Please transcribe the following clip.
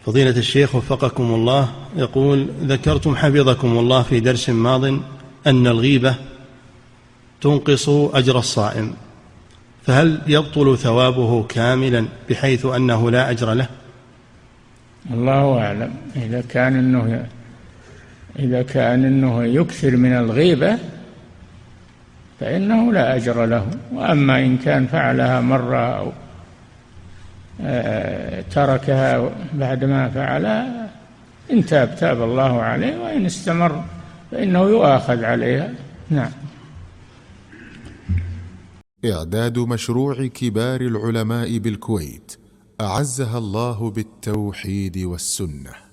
فضيلة الشيخ وفقكم الله، يقول: ذكرتم حفظكم الله في درس ماض أن الغيبة تنقص أجر الصائم، فهل يبطل ثوابه كاملا بحيث أنه لا أجر له؟ الله أعلم. إذا كان إنه يكثر من الغيبة فإنه لا أجر له، وأما إن كان فعلها مرة أو تركها بعدما فعلها، إن تاب الله عليه، وإن استمر فإنه يؤاخذ عليها. نعم. إعداد مشروع كبار العلماء بالكويت أعزها الله بالتوحيد والسنة.